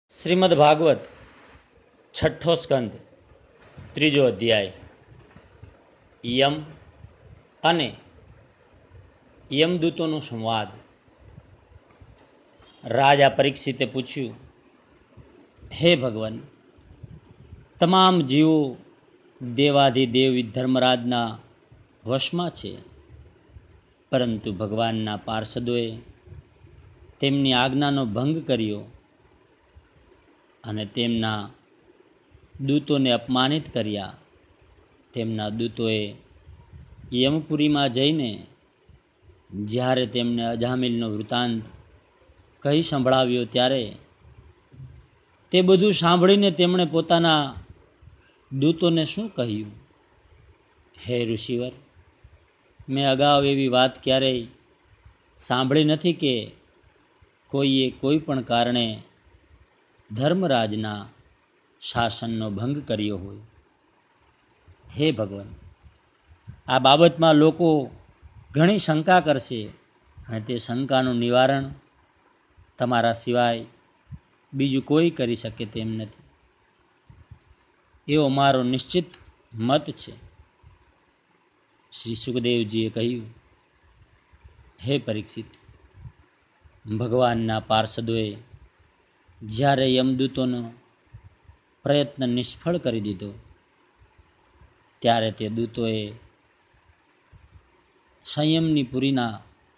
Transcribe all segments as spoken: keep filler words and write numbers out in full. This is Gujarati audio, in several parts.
શ્રીમદ ભાગવત છઠ્ઠો સ્કંદ ત્રીજો અધ્યાય યમ અને યમદૂતોનો સંવાદ. રાજા પરીક્ષિતે પૂછ્યું, હે ભગવાન, તમામ જીવો દેવાધિદેવ ધર્મરાજના વશમાં છે, પરંતુ ભગવાનના પાર્ષદોએ તેમની આજ્ઞાનો ભંગ કર્યો અને તેમના દૂતોને અપમાનિત કર્યા. તેમના દૂતોએ યમપુરીમાં જઈને જ્યારે તેમને અજામિલનો વૃત્તાંત કહી સંભળાવ્યો ત્યારે તે બધું સાંભળીને તેમણે પોતાના દૂતોને શું કહ્યું? હે ઋષિવર, મેં અગાઉ એવી વાત ક્યારેય સાંભળી નથી કે કોઈએ કોઈ પણ કારણે ધર્મરાજના શાસનનો ભંગ કર્યો હોય. હે ભગવાન, આ બાબતમાં લોકો ઘણી શંકા કરશે અને તે શંકાનું નિવારણ તમારા સિવાય બીજું કોઈ કરી શકે તેમ નથી, એવો મારો નિશ્ચિત મત છે. શ્રી સુખદેવજીએ કહ્યું, હે પરીક્ષિત, ભગવાનના પાર્ષદોએ જ્યારે યમદૂતોનો પ્રયત્ન નિષ્ફળ કરી દીધો ત્યારે તે દૂતોએ સંયમની પુરીના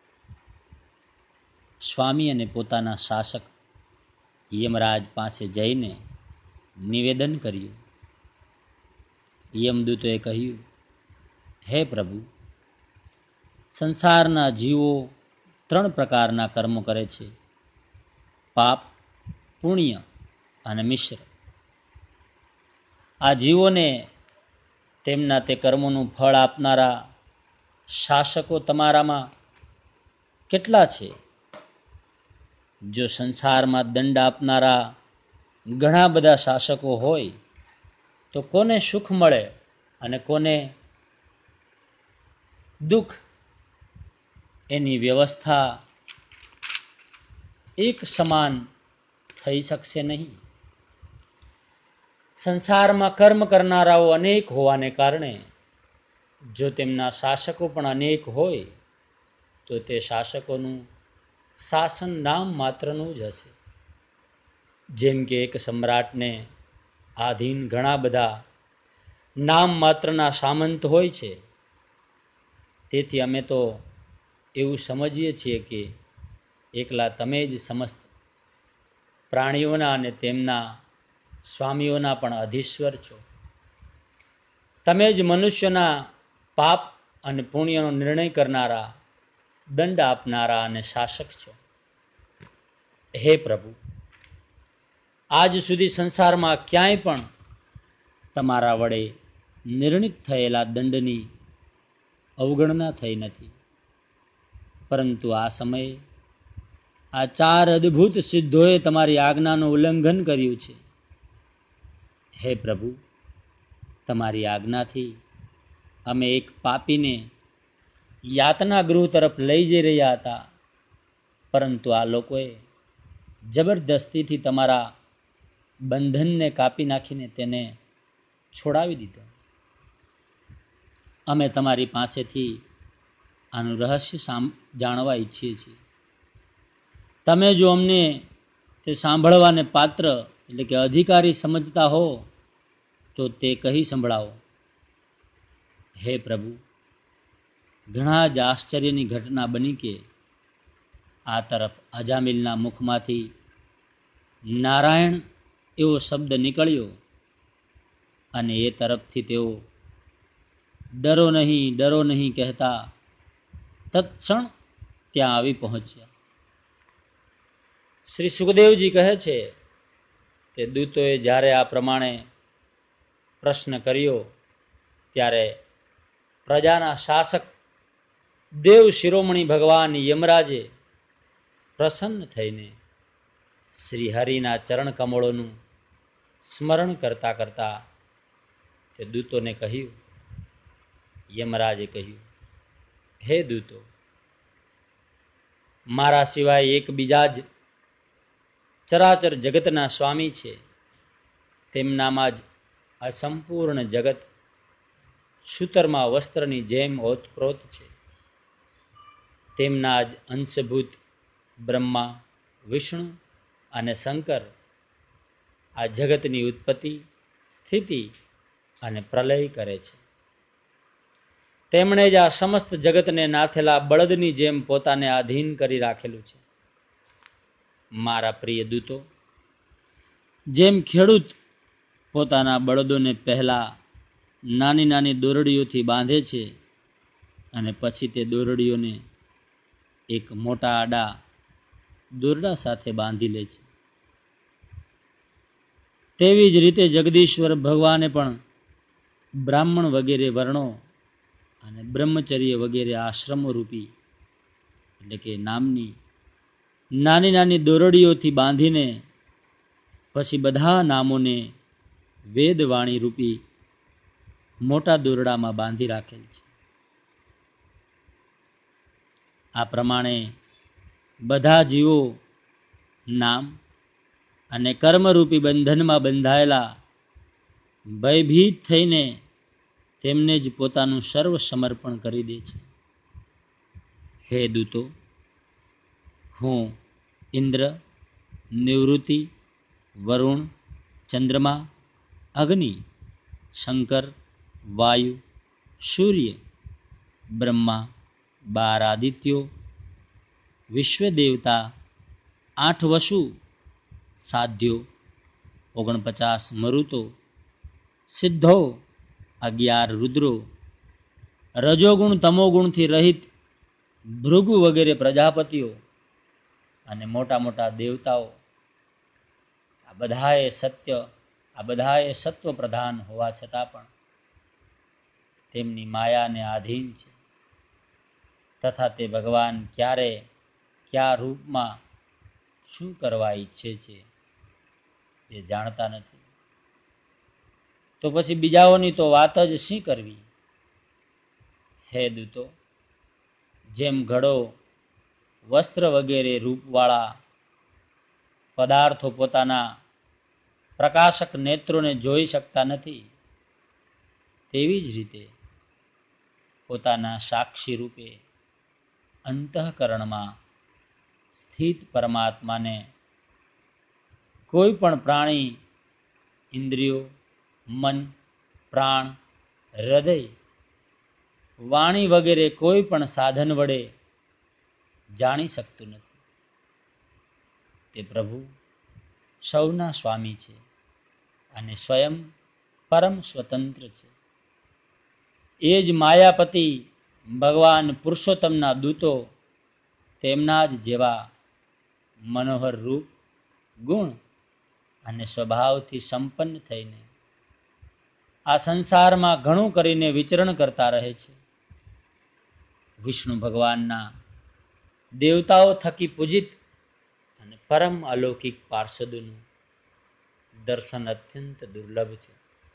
સ્વામી અને પોતાના શાસક યમરાજ પાસે જઈને નિવેદન કર્યું. યમદૂતોએ કહ્યું, હે પ્રભુ, સંસારના જીવો ત્રણ પ્રકારના કર્મો કરે છે: પાપ, પુણ્ય અને મિશ્ર. આ જીવોને તેમના તે કર્મોનું ફળ આપનારા શાસકો તમારામાં કેટલા છે? જો સંસારમાં દંડ આપનારા ઘણા બધા શાસકો હોય તો કોને સુખ મળે અને કોને દુઃખ, એની વ્યવસ્થા એક સમાન થઈ શકશે નહીં. સંસારમાં કર્મ કરનારાઓ અનેક હોવાને કારણે જો તેમના શાસકો પણ અનેક હોય તો તે શાસકોનું શાસન નામ માત્રનું જ હશે. જેમ કે એક સમ્રાટને આધીન ઘણા બધા નામ માત્રના સામંત હોય છે, તેથી અમે તો એવું સમજીએ છીએ કે એકલા તમે જ સમસ્ત પ્રાણીઓના અને તેમના સ્વામીઓના પણ અધીશ્વર છો. તમે જ મનુષ્યના પાપ અને પુણ્યનો નિર્ણય કરનારા, દંડ આપનારા અને શાસક છો. હે પ્રભુ, આજ સુધી સંસારમાં ક્યાંય પણ તમારા વડે નિર્ણિત થયેલા દંડની અવગણના થઈ નથી, પરંતુ આ સમયે આ ચાર અદ્ભુત સિદ્ધોએ તમારી આજ્ઞાનું ઉલ્લંઘન કર્યું છે. હે પ્રભુ, તમારી આજ્ઞાથી અમે એક પાપીને યાતના ગૃહ તરફ લઈ જઈ રહ્યા હતા, પરંતુ આ લોકોએ જબરદસ્તીથી તમારા બંધનને કાપી નાખીને તેને છોડાવી દીધો. અમે તમારી પાસેથી આનું રહસ્ય જાણવા ઈચ્છીએ છીએ. તમે જો અમને તે સાંભળવાને પાત્ર એટલે કે અધિકારી સમજતા હો તો તે કહી સંભળાવો. હે પ્રભુ, ઘણા જ આશ્ચર્યની ઘટના બની કે આ તરફ અજામિલના મુખમાંથી નારાયણ એવો શબ્દ નીકળ્યો અને એ તરફથી તેઓ ડરો નહીં, ડરો નહીં કહેતા તત્ક્ષણ ત્યાં આવી પહોંચ્યા. શ્રી સુખદેવજી કહે છે કે દૂતોએ જ્યારે આ પ્રમાણે પ્રશ્ન કર્યો ત્યારે પ્રજાના શાસક દેવ શિરોમણી ભગવાન યમરાજે પ્રસન્ન થઈને શ્રી હરિના ચરણ કમળોનું સ્મરણ કરતા કરતા તે દૂતોને કહ્યું. યમરાજે કહ્યું, હે દૂતો, મારા સિવાય એક બીજા જ ચરાચર જગતના સ્વામી છે, તેમનામાં જ આ સંપૂર્ણ જગત સૂતરમાં વસ્ત્રની જેમ ઓતપ્રોત છે. તેમના જ અંશભૂત બ્રહ્મા, વિષ્ણુ અને શંકર આ જગતની ઉત્પત્તિ, સ્થિતિ અને પ્રલય કરે છે. તેમણે જ આ સમસ્ત જગતને નાથેલા બળદની જેમ પોતાને આધીન કરી રાખેલું છે. મારા પ્રિય દૂતો, જેમ ખેડૂત પોતાના બળદોને પહેલા નાની નાની દોરડીઓથી બાંધે છે અને પછી તે દોરડીઓને એક મોટા આડા દોરડા સાથે બાંધી લે છે, તેવી જ રીતે જગદીશ્વર ભગવાને પણ બ્રાહ્મણ વગેરે વર્ણો અને બ્રહ્મચર્ય વગેરે આશ્રમો રૂપી એટલે કે નામની નાની નાની દોરડીઓથી બાંધીને પછી બધા નામોને વેદવાણી રૂપી મોટા દોરડામાં બાંધી રાખેલ છે. આ પ્રમાણે બધા જીવો નામ અને કર્મરૂપી બંધનમાં બંધાયેલા ભયભીત થઈને તેમને જ પોતાનું સર્વ સમર્પણ કરી દે છે. હે દૂતો, હું ઇન્દ્ર, નિવૃત્તિ, વરુણ, ચંદ્રમા, અગ્નિ, શંકર, વાયુ, સૂર્ય, બ્રહ્મા, બાર આદિત્યો, વિશ્વદેવતા, આઠ વસુ, સાધ્યો, ઓગણપચાસ મરુતો, સિદ્ધો, અગિયાર રુદ્રો, રજોગુણ તમોગુણથી રહિત ભૃગુ વગેરે પ્રજાપતિઓ અને મોટા મોટા દેવતાઓ, આ બધાએ સત્ય આ બધાએ સત્વ પ્રધાન હોવા છતાં પણ તેમની માયાને આધીન છે તથા તે ભગવાન ક્યારે કયા રૂપમાં શું કરવા ઈચ્છે છે એ જાણતા નથી. તો પછી બીજાઓની તો વાત જ શી કરવી. હે દૂતો, જેમ ઘડો વસ્ત્ર વગેરે રૂપવાળા પદાર્થો પોતાના પ્રકાશક નેત્રોને જોઈ શકતા નથી, તેવી જ રીતે પોતાના સાક્ષી રૂપે અંતઃકરણમાં સ્થિત પરમાત્માને કોઈ પણ પ્રાણી ઇન્દ્રિયો, મન, પ્રાણ, હૃદય, વાણી વગેરે કોઈ પણ સાધન વડે જાણી શકતું નથી. તે પ્રભુ સૌના સ્વામી છે અને સ્વયં પરમ સ્વતંત્ર છે. એ જ માયાપતિ ભગવાન પુરુષોત્તમના દૂતો તેમના જ જેવા મનોહર રૂપ, ગુણ અને સ્વભાવથી સંપન્ન થઈને આ સંસારમાં ઘણું કરીને વિચરણ કરતા રહે છે. વિષ્ણુ ભગવાનના દેવતાઓ થકી પૂજિત અને પરમ અલૌકિક પાર્ષદોનું દર્શન અત્યંત દુર્લભ છે.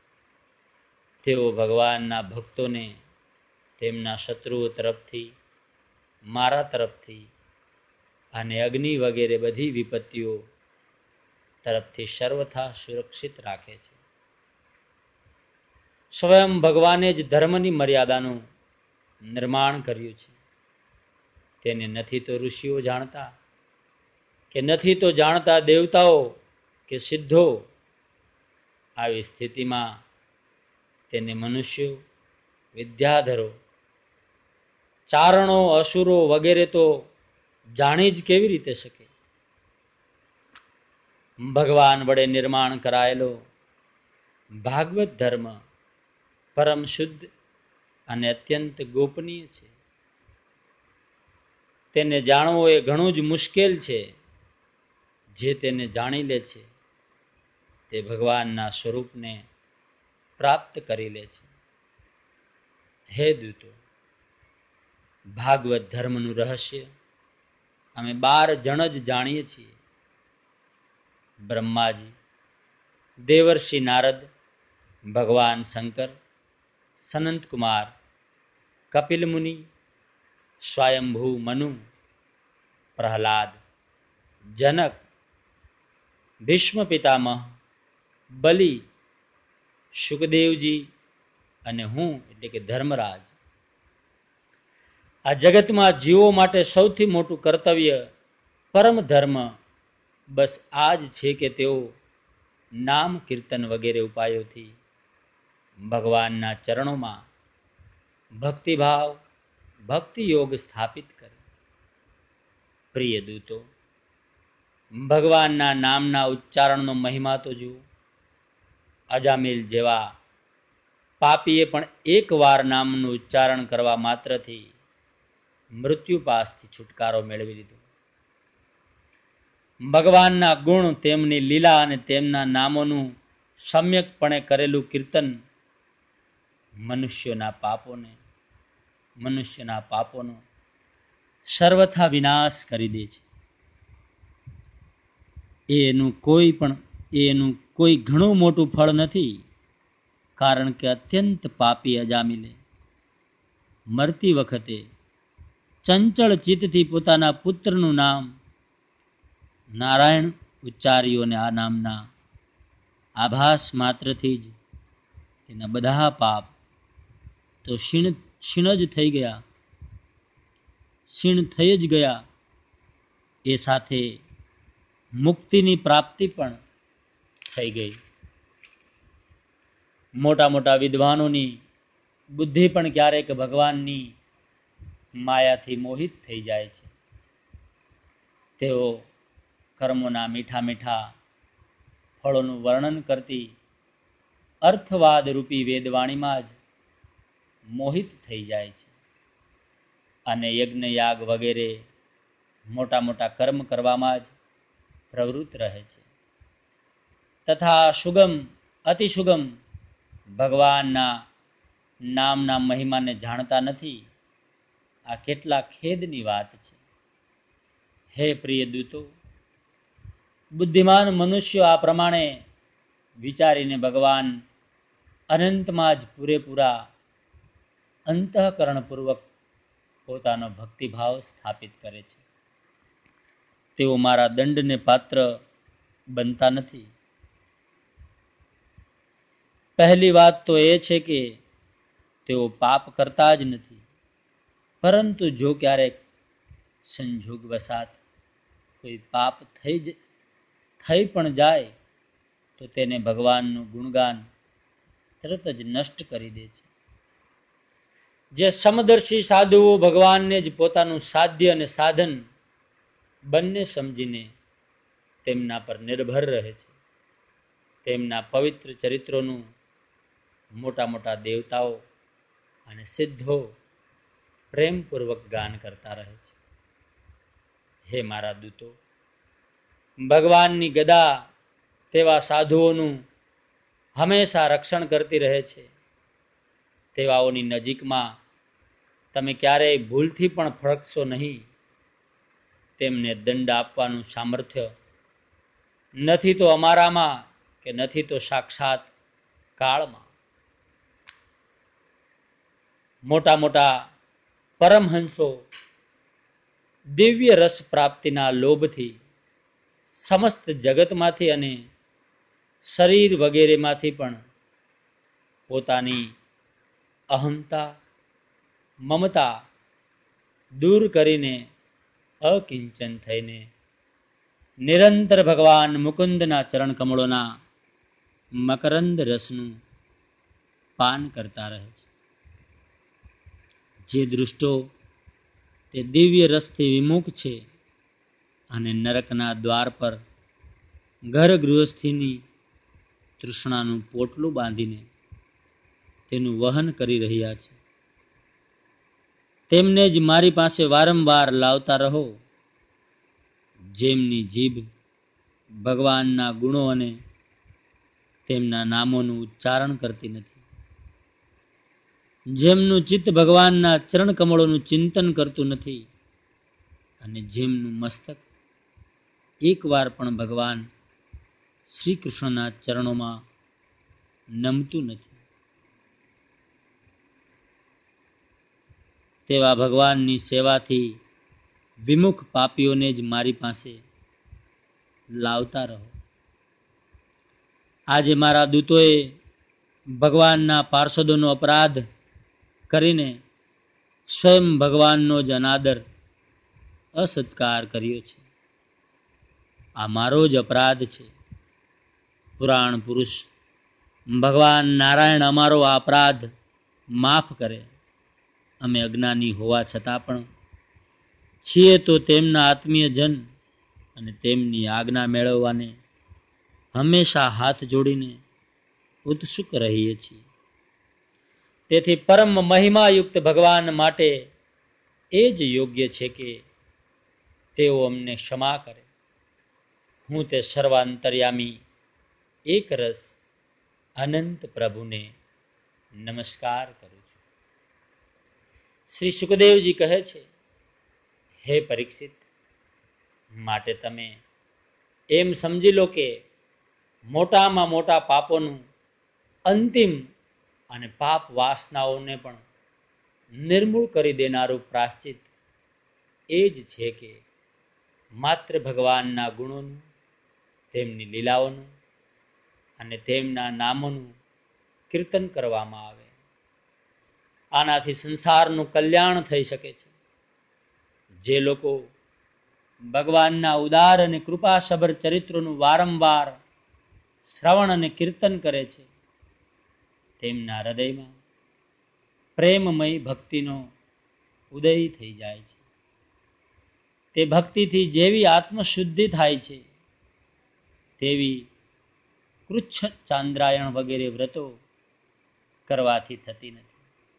તેઓ ભગવાનના ભક્તોને તેમના શત્રુઓ તરફથી, મારા તરફથી અને અગ્નિ વગેરે બધી વિપત્તિઓ તરફથી સર્વથા સુરક્ષિત રાખે છે. સ્વયં ભગવાને જ ધર્મની મર્યાદાનું નિર્માણ કર્યું છે. તેને નથી તો ઋષિઓ જાણતા, કે નથી તો જાણતા દેવતાઓ કે સિદ્ધો. આવી સ્થિતિમાં તેને મનુષ્યો, વિદ્યાધરો, ચારણો, અસુરો વગેરે તો જાણી જ કેવી રીતે શકે. ભગવાન વડે નિર્માણ કરાયેલો ભાગવત ધર્મ પરમ શુદ્ધ અને અત્યંત ગોપનીય છે. તેને જાણવો એ ઘણું જ મુશ્કેલ છે. જે તેને જાણી લે છે તે ભગવાનના સ્વરૂપને પ્રાપ્ત કરી લે છે. હે દૂતો, ભાગવત ધર્મનું રહસ્ય અમે બાર જણ જ જાણીએ છીએ. બ્રહ્માજી, દેવર્ષિ નારદ, ભગવાન શંકર, સનંત કુમાર, કપિલ મુનિ, સ્વયંભૂ મનુ, પ્રહલાદ, જનક, ભીષ્મ પિતામહ, બલિ, શુકદેવજી અને હું એટલે કે ધર્મરાજ. આ જગતમાં જીવો માટે સૌથી મોટું કર્તવ્ય, પરમ ધર્મ બસ આ જ છે કે તેઓ નામ કીર્તન વગેરે ઉપાયોથી ભગવાનના ચરણોમાં ભક્તિભાવ ભક્તિ યોગ સ્થાપિત કરે. પ્રિય દૂતો, ભગવાનના નામના ઉચ્ચારણનો મહિમા તો જુઓ. અજામિલ જેવા પાપીએ પણ એક વાર નામનું ઉચ્ચારણ કરવા માત્રથી મૃત્યુ પાસથી છુટકારો મેળવી લીધો. ભગવાનના ગુણ, તેમની લીલા અને તેમના નામોનું સમ્યકપણે કરેલું કીર્તન મનુષ્યના પાપોને મનુષ્યના પાપોનો સર્વથા વિનાશ કરી દે છે. એનું કોઈ પણ એનું કોઈ ઘણું મોટું ફળ નથી, કારણ કે અત્યંત પાપી અજામિલે મરતી વખતે ચંચળ ચિત્તથી પોતાના પુત્રનું નામ નારાયણ ઉચ્ચાર્યું, અને આ નામના આભાસ માત્રથી જ તેના બધા પાપ તો ક્ષીણ ક્ષીણ જ થઈ ગયા ક્ષીણ થઈ જ ગયા. એ સાથે મુક્તિની પ્રાપ્તિ પણ થઈ ગઈ. મોટા મોટા વિદ્વાનોની બુદ્ધિ પણ ક્યારેક ભગવાનની માયાથી મોહિત થઈ જાય છે. તેઓ કર્મોના મીઠા મીઠા ફળોનું વર્ણન કરતી અર્થવાદ રૂપી વેદવાણીમાં જ મોહિત થઈ જાય છે અને યજ્ઞ યાગ વગેરે મોટા મોટા કર્મ કરવામાં જ પ્રવૃત્ત રહે છે. તથા સુગમ અતિસુગમ ભગવાનના નામના મહિમાને જાણતા નથી. આ કેટલા ખેદની વાત છે. હે પ્રિય દૂતો, બુદ્ધિમાન મનુષ્યો આ પ્રમાણે વિચારીને ભગવાન અનંતમાં જ પૂરેપૂરા અંતઃકરણપૂર્વક પોતાનો ભક્તિભાવ સ્થાપિત કરે છે. તેઓ મારા દંડને પાત્ર બનતા નથી. પહેલી વાત તો એ છે કે તેઓ પાપ કરતા જ નથી, પરંતુ જો ક્યારેક સંજોગ વસાત કોઈ પાપ થઈ જ થઈ પણ જાય તો તેને ભગવાનનું ગુણગાન તરત જ નષ્ટ કરી દે છે. જે સમદર્શી સાધુઓ ભગવાનને જ પોતાનું સાધ્ય અને સાધન બંને સમજીને તેમના પર નિર્ભર રહે છે, તેમના પવિત્ર ચરિત્રોનું મોટા મોટા દેવતાઓ અને સિદ્ધો પ્રેમપૂર્વક ગાન કરતા રહે છે. હે મારા દૂતો, ભગવાનની ગદા તેવા સાધુઓનું હંમેશા રક્ષણ કરતી રહે છે. તેવાઓની નજીકમાં તમે ક્યારેય ભૂલથી પણ ફરકશો નહીં. તેમને દંડ આપવાનું સામર્થ્ય નથી તો અમારામાં કે નથી તો સાક્ષાત કાળમાં. મોટા મોટા પરમહંસો દિવ્ય રસ પ્રાપ્તિના લોભથી સમસ્ત જગતમાંથી અને શરીર વગેરેમાંથી પણ પોતાની અહંતા મમતા દૂર કરીને અકિંચન થઈને નિરંતર ભગવાન મુકુંદના ચરણ કમળોના મકરંદ રસનું પાન કરતા રહે છે. જે દૃષ્ટો તે દિવ્ય રસથી વિમુખ છે અને નરકના દ્વાર પર ઘર ગૃહસ્થીની તૃષ્ણાનું પોટલું બાંધીને તેનું વહન કરી રહ્યા છે, તેમને જ મારી પાસે વારંવાર લાવતા રહો. જેમની જીભ ભગવાનના ગુણો અને તેમના નામોનું ઉચ્ચારણ કરતી નથી, જેમનું ચિત્ત ભગવાનના ચરણ કમળોનું ચિંતન કરતું નથી અને જેમનું મસ્તક એકવાર પણ ભગવાન શ્રી કૃષ્ણના ચરણોમાં નમતું નથી, તેવા ભગવાનની સેવાથી વિમુખ પાપીઓને જ મારી પાસે લાવતા રહો. આજે મારા દૂતોએ ભગવાનના પાર્ષદોનો અપરાધ કરીને સ્વયં ભગવાનનો જ અનાદર અસત્કાર કર્યો છે. આ મારો જ અપરાધ છે. પુરાણ પુરુષ ભગવાન નારાયણ અમારો આ અપરાધ માફ કરે. અમે અજ્ઞાની હોવા છતાં પણ છીએ તો તેમના આત્મીય જન અને તેમની આજ્ઞા મેળવવાને હંમેશા હાથ જોડીને ઉત્સુક રહીએ છીએ. તેથી પરમ મહિમાયુક્ત ભગવાન માટે એ જ યોગ્ય છે કે તેઓ અમને ક્ષમા કરે. હું તે સર્વાંતર્યામી એક રસ અનંત પ્રભુને નમસ્કાર કરું છું. શ્રી સુખદેવજી કહે છે, હે પરીક્ષિત, માટે તમે એમ સમજી લો કે મોટામાં મોટા પાપોનું અંતિમ અને પાપ વાસનાઓને પણ નિર્મૂળ કરી દેનારું પ્રાશ્ચિત એ જ છે કે માત્ર ભગવાનના ગુણોનું, તેમની લીલાઓનું અને તેમના નામોનું કીર્તન કરવામાં આવે. આનાથી સંસારનું કલ્યાણ થઈ શકે છે. જે લોકો ભગવાનના ઉદાર અને કૃપાસભર ચરિત્રોનું વારંવાર શ્રવણ અને કીર્તન કરે છે, તેમના હૃદયમાં પ્રેમમય ભક્તિનો ઉદય થઈ જાય છે. તે ભક્તિથી જેવી આત્મશુદ્ધિ થાય છે, તેવી કૃચ્છ ચાંદ્રાયણ વગેરે વ્રતો કરવાથી થતી નથી.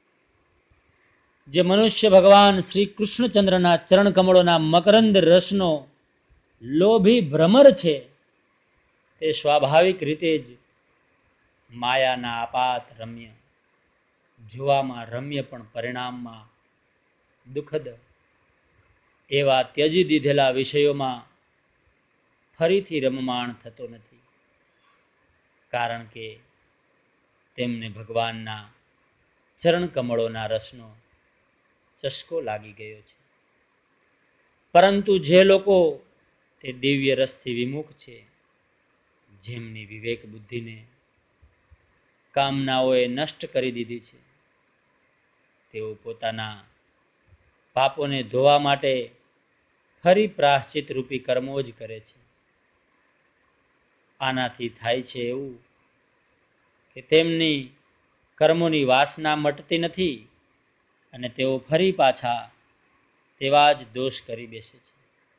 જે મનુષ્ય ભગવાન શ્રી કૃષ્ણચંદ્રના ચરણ કમળોના મકરંદ રસનો લોભી ભ્રમર છે, તે સ્વાભાવિક રીતે જ માયાના આપાત રમ્ય, જોવામાં રમ્ય પણ પરિણામમાં દુઃખદ એવા ત્યજી દીધેલા વિષયોમાં ફરીથી રમમાણ થતો નથી. કારણ કે તેમને ભગવાનના ચરણ કમળોના રસનો ચસ્કો લાગી ગયો છે. પરંતુ જે લોકો તે દિવ્ય રસથી વિમુખ છે, જેમની વિવેક બુદ્ધિને કામનાઓએ નષ્ટ કરી દીધી છે, તેઓ પોતાના પાપોને ધોવા માટે ફરી પ્રાશ્ચિત રૂપી કર્મો જ કરે છે. આનાથી થાય છે એવું કે તેમની કર્મોની વાસના મટતી નથી અને તેઓ ફરી પાછા તેવા જ દોષ કરી બેસે છે.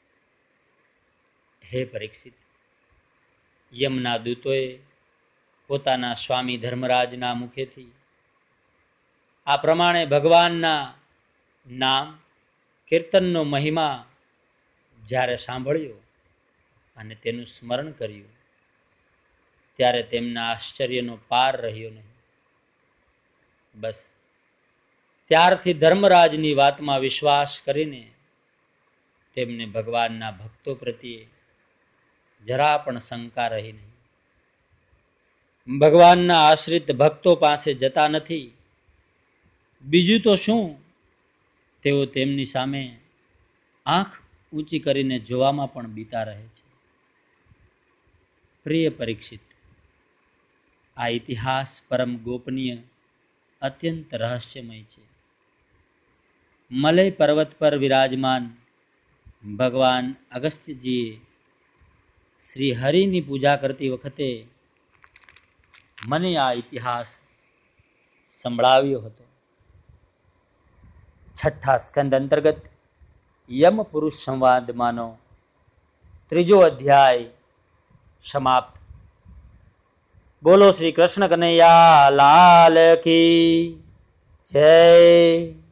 હે પરીક્ષિત, યમના દૂતોએ પોતાના સ્વામી ધર્મરાજના મુખેથી આ પ્રમાણે ભગવાનના નામ કીર્તનનો મહિમા જ્યારે સાંભળ્યો અને તેનું સ્મરણ કર્યું, ત્યારે તેમના આશ્ચર્યનો પાર રહ્યો નહીં. બસ ત્યારથી ધર્મરાજની વાતમાં વિશ્વાસ કરીને તેમને ભગવાનના ભક્તો પ્રત્યે જરા પણ શંકા રહી નહીં. ભગવાનના આશ્રિત ભક્તો પાસે જતા નથી. બીજું તો શું, તેઓ તેમની સામે આંખ ઊંચી કરીને જોવામાં પણ બીતા રહે છે. પ્રિય પરીક્ષિત, આ ઇતિહાસ પરમ ગોપનીય, અત્યંત રહસ્યમય છે. મલય પર્વત પર વિરાજમાન ભગવાન અગસ્ત્યજીએ શ્રી હરિની પૂજા કરતી વખતે મને આ ઇતિહાસ સંભળાવ્યો હતો. છઠ્ઠા સ્કંદ અંતર્ગત યમ પુરુષ સંવાદમાંનો ત્રીજો અધ્યાય સમાપ્ત. બોલો શ્રી કૃષ્ણ કનૈયા લાલ કી જય.